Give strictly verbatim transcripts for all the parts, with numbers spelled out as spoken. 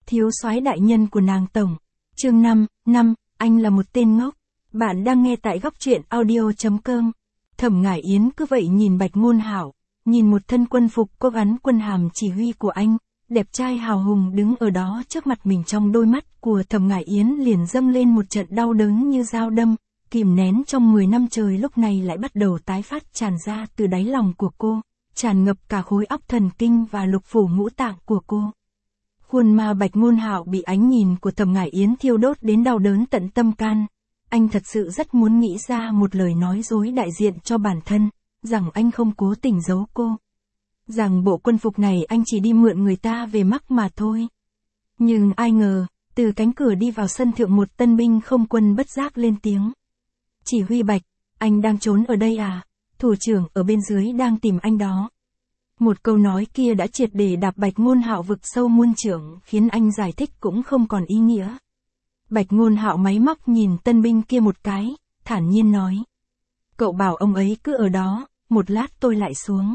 thiếu soái đại nhân của nàng tổng. Chương năm, năm, anh là một tên ngốc. Bạn đang nghe tại góc truyện audio chấm com. Thẩm Ngải Yến cứ vậy nhìn Bạch Ngôn Hạo, nhìn một thân quân phục có gắn quân hàm chỉ huy của anh, đẹp trai hào hùng đứng ở đó trước mặt mình, trong đôi mắt của Thẩm Ngải Yến liền dâng lên một trận đau đớn như dao đâm, kìm nén trong mười năm trời lúc này lại bắt đầu tái phát tràn ra từ đáy lòng của cô, tràn ngập cả khối óc thần kinh và lục phủ ngũ tạng của cô. Khuôn ma Bạch Ngôn Hạo bị ánh nhìn của Thẩm Ngải Yến thiêu đốt đến đau đớn tận tâm can. Anh thật sự rất muốn nghĩ ra một lời nói dối đại diện cho bản thân, rằng anh không cố tình giấu cô. Rằng bộ quân phục này anh chỉ đi mượn người ta về mắc mà thôi. Nhưng ai ngờ, từ cánh cửa đi vào sân thượng một tân binh không quân bất giác lên tiếng. Chỉ huy Bạch, anh đang trốn ở đây à? Thủ trưởng ở bên dưới đang tìm anh đó. Một câu nói kia đã triệt để đạp Bạch Ngôn Hạo vực sâu muôn trượng, khiến anh giải thích cũng không còn ý nghĩa. Bạch Ngôn Hạo máy móc nhìn tân binh kia một cái, thản nhiên nói. Cậu bảo ông ấy cứ ở đó, một lát tôi lại xuống.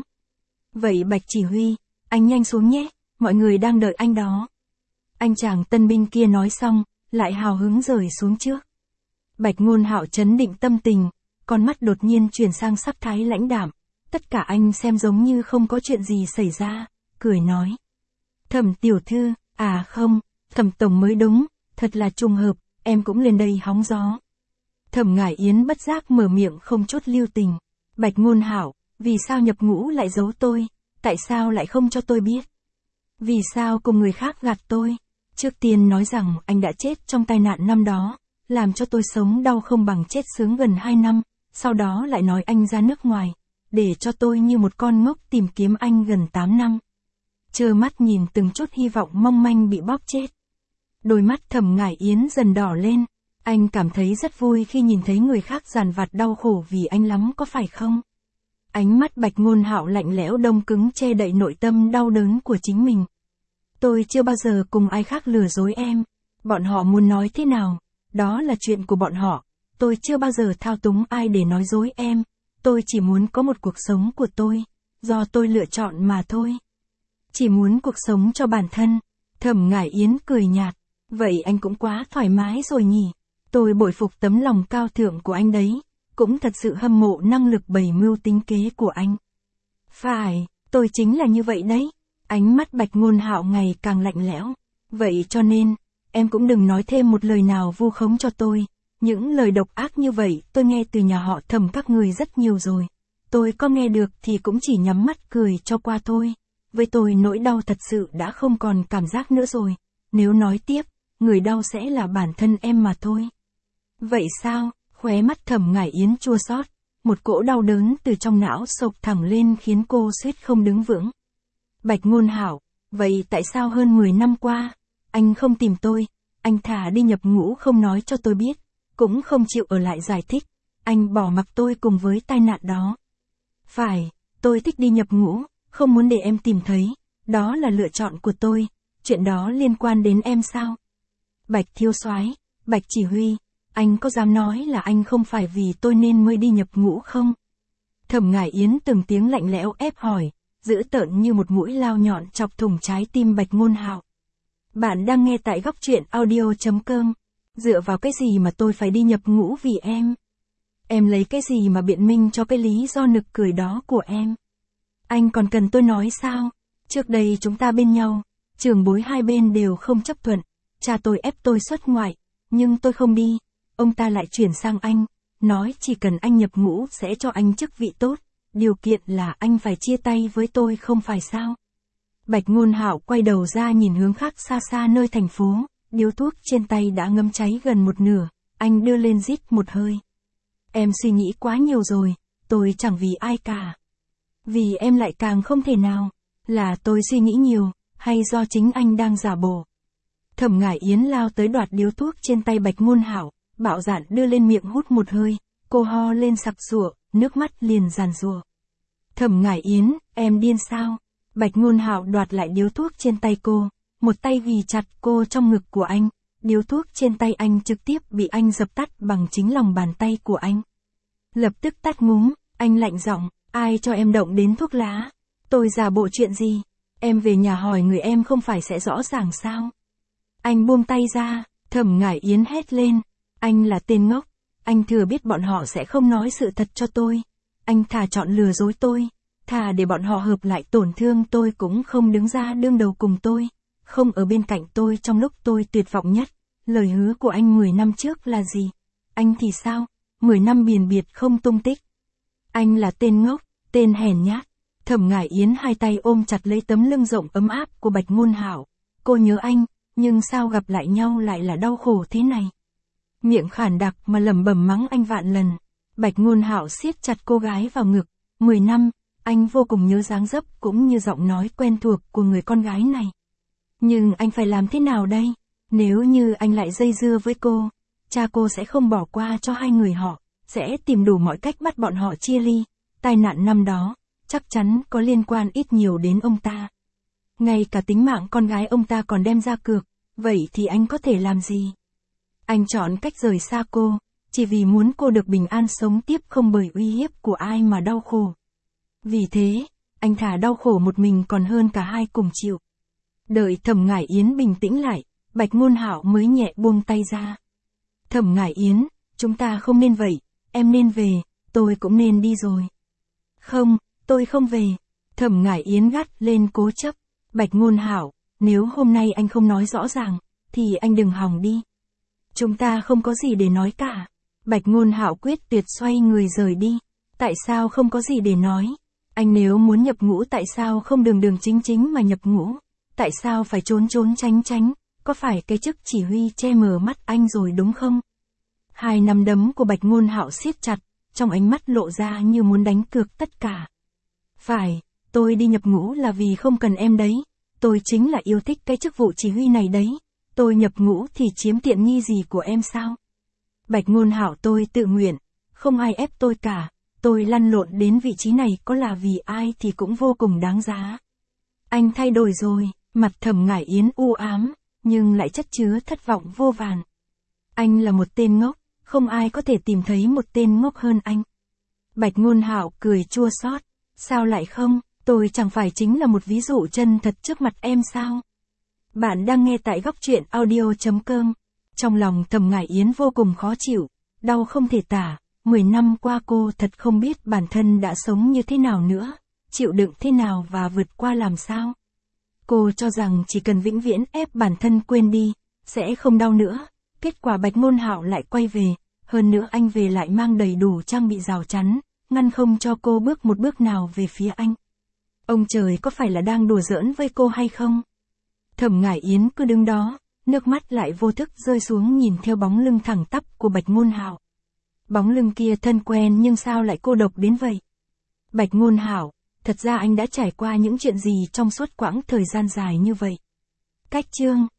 Vậy Bạch chỉ huy, anh nhanh xuống nhé, mọi người đang đợi anh đó. Anh chàng tân binh kia nói xong, lại hào hứng rời xuống trước. Bạch Ngôn Hạo trấn định tâm tình, con mắt đột nhiên chuyển sang sắc thái lãnh đạm. Tất cả anh xem giống như không có chuyện gì xảy ra, cười nói. Thẩm tiểu thư, à không, Thẩm tổng mới đúng, thật là trùng hợp, em cũng lên đây hóng gió. Thẩm Ngải Yến bất giác mở miệng không chút lưu tình. Bạch Ngôn Hạo, vì sao nhập ngũ lại giấu tôi, tại sao lại không cho tôi biết? Vì sao cùng người khác gạt tôi? Trước tiên nói rằng anh đã chết trong tai nạn năm đó, làm cho tôi sống đau không bằng chết sướng gần hai năm, sau đó lại nói anh ra nước ngoài, để cho tôi như một con ngốc tìm kiếm anh gần tám năm. Trơ mắt nhìn từng chút hy vọng mong manh bị bóp chết. Đôi mắt Thẩm Ngải Yến dần đỏ lên, anh cảm thấy rất vui khi nhìn thấy người khác dằn vặt đau khổ vì anh lắm có phải không? Ánh mắt Bạch Ngôn Hạo lạnh lẽo đông cứng che đậy nội tâm đau đớn của chính mình. Tôi chưa bao giờ cùng ai khác lừa dối em, bọn họ muốn nói thế nào, đó là chuyện của bọn họ, tôi chưa bao giờ thao túng ai để nói dối em, tôi chỉ muốn có một cuộc sống của tôi, do tôi lựa chọn mà thôi. Chỉ muốn cuộc sống cho bản thân. Thẩm Ngải Yến cười nhạt, vậy anh cũng quá thoải mái rồi nhỉ, tôi bội phục tấm lòng cao thượng của anh đấy, cũng thật sự hâm mộ năng lực bày mưu tính kế của anh. Phải, tôi chính là như vậy đấy. Ánh mắt Bạch Ngôn Hạo ngày càng lạnh lẽo. Vậy cho nên, em cũng đừng nói thêm một lời nào vu khống cho tôi. Những lời độc ác như vậy tôi nghe từ nhà họ Thẩm các người rất nhiều rồi. Tôi có nghe được thì cũng chỉ nhắm mắt cười cho qua thôi. Với tôi nỗi đau thật sự đã không còn cảm giác nữa rồi. Nếu nói tiếp, người đau sẽ là bản thân em mà thôi. Vậy sao? Khóe mắt Thẩm Ngải Yến chua xót, một cỗ đau đớn từ trong não sộc thẳng lên khiến cô suýt không đứng vững. Bạch Ngôn Hạo, vậy tại sao hơn mười năm qua, anh không tìm tôi, anh thả đi nhập ngũ không nói cho tôi biết, cũng không chịu ở lại giải thích, anh bỏ mặc tôi cùng với tai nạn đó. Phải, tôi thích đi nhập ngũ, không muốn để em tìm thấy, đó là lựa chọn của tôi, chuyện đó liên quan đến em sao? Bạch thiếu soái, Bạch chỉ huy, anh có dám nói là anh không phải vì tôi nên mới đi nhập ngũ không? Thẩm Ngải Yến từng tiếng lạnh lẽo ép hỏi, dữ tợn như một mũi lao nhọn chọc thủng trái tim Bạch Ngôn Hạo. Bạn đang nghe tại góc truyện audio chấm com. Dựa vào cái gì mà tôi phải đi nhập ngũ vì em? Em lấy cái gì mà biện minh cho cái lý do nực cười đó của em? Anh còn cần tôi nói sao? Trước đây chúng ta bên nhau, trưởng bối hai bên đều không chấp thuận, cha tôi ép tôi xuất ngoại, nhưng tôi không đi, ông ta lại chuyển sang anh, nói chỉ cần anh nhập ngũ sẽ cho anh chức vị tốt, điều kiện là anh phải chia tay với tôi không phải sao? Bạch Ngôn Hạo quay đầu ra nhìn hướng khác xa xa nơi thành phố, điếu thuốc trên tay đã ngấm cháy gần một nửa, anh đưa lên rít một hơi. Em suy nghĩ quá nhiều rồi, tôi chẳng vì ai cả. Vì em lại càng không thể nào, là tôi suy nghĩ nhiều, hay do chính anh đang giả bộ? Thẩm Ngải Yến lao tới đoạt điếu thuốc trên tay Bạch Ngôn Hạo, bạo dạn đưa lên miệng hút một hơi, cô ho lên sặc sụa, nước mắt liền giàn giụa. Thẩm Ngải Yến, em điên sao? Bạch Ngôn Hạo đoạt lại điếu thuốc trên tay cô, một tay ghi chặt cô trong ngực của anh, điếu thuốc trên tay anh trực tiếp bị anh dập tắt bằng chính lòng bàn tay của anh. Lập tức tắt ngúm, anh lạnh giọng, ai cho em động đến thuốc lá? Tôi giả bộ chuyện gì? Em về nhà hỏi người em không phải sẽ rõ ràng sao? Anh buông tay ra, Thẩm Ngải Yến hét lên. Anh là tên ngốc. Anh thừa biết bọn họ sẽ không nói sự thật cho tôi. Anh thà chọn lừa dối tôi. Thà để bọn họ hợp lại tổn thương tôi cũng không đứng ra đương đầu cùng tôi. Không ở bên cạnh tôi trong lúc tôi tuyệt vọng nhất. Lời hứa của anh mười năm trước là gì? Anh thì sao? mười năm biền biệt không tung tích. Anh là tên ngốc, tên hèn nhát. Thẩm Ngải Yến hai tay ôm chặt lấy tấm lưng rộng ấm áp của Bạch Ngôn Hạo. Cô nhớ anh, nhưng sao gặp lại nhau lại là đau khổ thế này? Miệng khản đặc mà lẩm bẩm mắng anh vạn lần. Bạch Ngôn Hạo siết chặt cô gái vào ngực. Mười năm, anh vô cùng nhớ dáng dấp cũng như giọng nói quen thuộc của người con gái này. Nhưng anh phải làm thế nào đây? Nếu như anh lại dây dưa với cô, cha cô sẽ không bỏ qua cho hai người họ, sẽ tìm đủ mọi cách bắt bọn họ chia ly. Tai nạn năm đó, chắc chắn có liên quan ít nhiều đến ông ta. Ngay cả tính mạng con gái ông ta còn đem ra cược, vậy thì anh có thể làm gì? Anh chọn cách rời xa cô, chỉ vì muốn cô được bình an sống tiếp không bởi uy hiếp của ai mà đau khổ. Vì thế, anh thà đau khổ một mình còn hơn cả hai cùng chịu. Đợi Thẩm Ngải Yến bình tĩnh lại, Bạch Ngôn Hạo mới nhẹ buông tay ra. Thẩm Ngải Yến, chúng ta không nên vậy, em nên về, tôi cũng nên đi rồi. Không, tôi không về. Thẩm Ngải Yến gắt lên cố chấp. Bạch Ngôn Hạo, nếu hôm nay anh không nói rõ ràng, thì anh đừng hòng đi. Chúng ta không có gì để nói cả. Bạch Ngôn Hạo quyết tuyệt xoay người rời đi. Tại sao không có gì để nói? Anh nếu muốn nhập ngũ tại sao không đường đường chính chính mà nhập ngũ? Tại sao phải trốn trốn tránh tránh? Có phải cái chức chỉ huy che mờ mắt anh rồi đúng không? Hai nắm đấm của Bạch Ngôn Hạo siết chặt, trong ánh mắt lộ ra như muốn đánh cược tất cả. Phải, tôi đi nhập ngũ là vì không cần em đấy. Tôi chính là yêu thích cái chức vụ chỉ huy này đấy. Tôi nhập ngũ thì chiếm tiện nghi gì của em sao? Bạch Ngôn Hạo, tôi tự nguyện, không ai ép tôi cả. Tôi lăn lộn đến vị trí này có là vì ai thì cũng vô cùng đáng giá. Anh thay đổi rồi, mặt Thẩm Ngải Yến u ám, nhưng lại chất chứa thất vọng vô vàn. Anh là một tên ngốc, không ai có thể tìm thấy một tên ngốc hơn anh. Bạch Ngôn Hạo cười chua xót. Sao lại không, tôi chẳng phải chính là một ví dụ chân thật trước mặt em sao? Bạn đang nghe tại góc truyện audio chấm com. Trong lòng Thẩm Ngải Yến vô cùng khó chịu, đau không thể tả. Mười năm qua cô thật không biết bản thân đã sống như thế nào nữa, chịu đựng thế nào và vượt qua làm sao. Cô cho rằng chỉ cần vĩnh viễn ép bản thân quên đi, sẽ không đau nữa. Kết quả Bạch Ngôn Hạo lại quay về, hơn nữa anh về lại mang đầy đủ trang bị rào chắn, ngăn không cho cô bước một bước nào về phía anh. Ông trời có phải là đang đùa giỡn với cô hay không? Thẩm Ngải Yến cứ đứng đó, nước mắt lại vô thức rơi xuống nhìn theo bóng lưng thẳng tắp của Bạch Ngôn Hạo. Bóng lưng kia thân quen nhưng sao lại cô độc đến vậy? Bạch Ngôn Hạo, thật ra anh đã trải qua những chuyện gì trong suốt quãng thời gian dài như vậy? Cách chương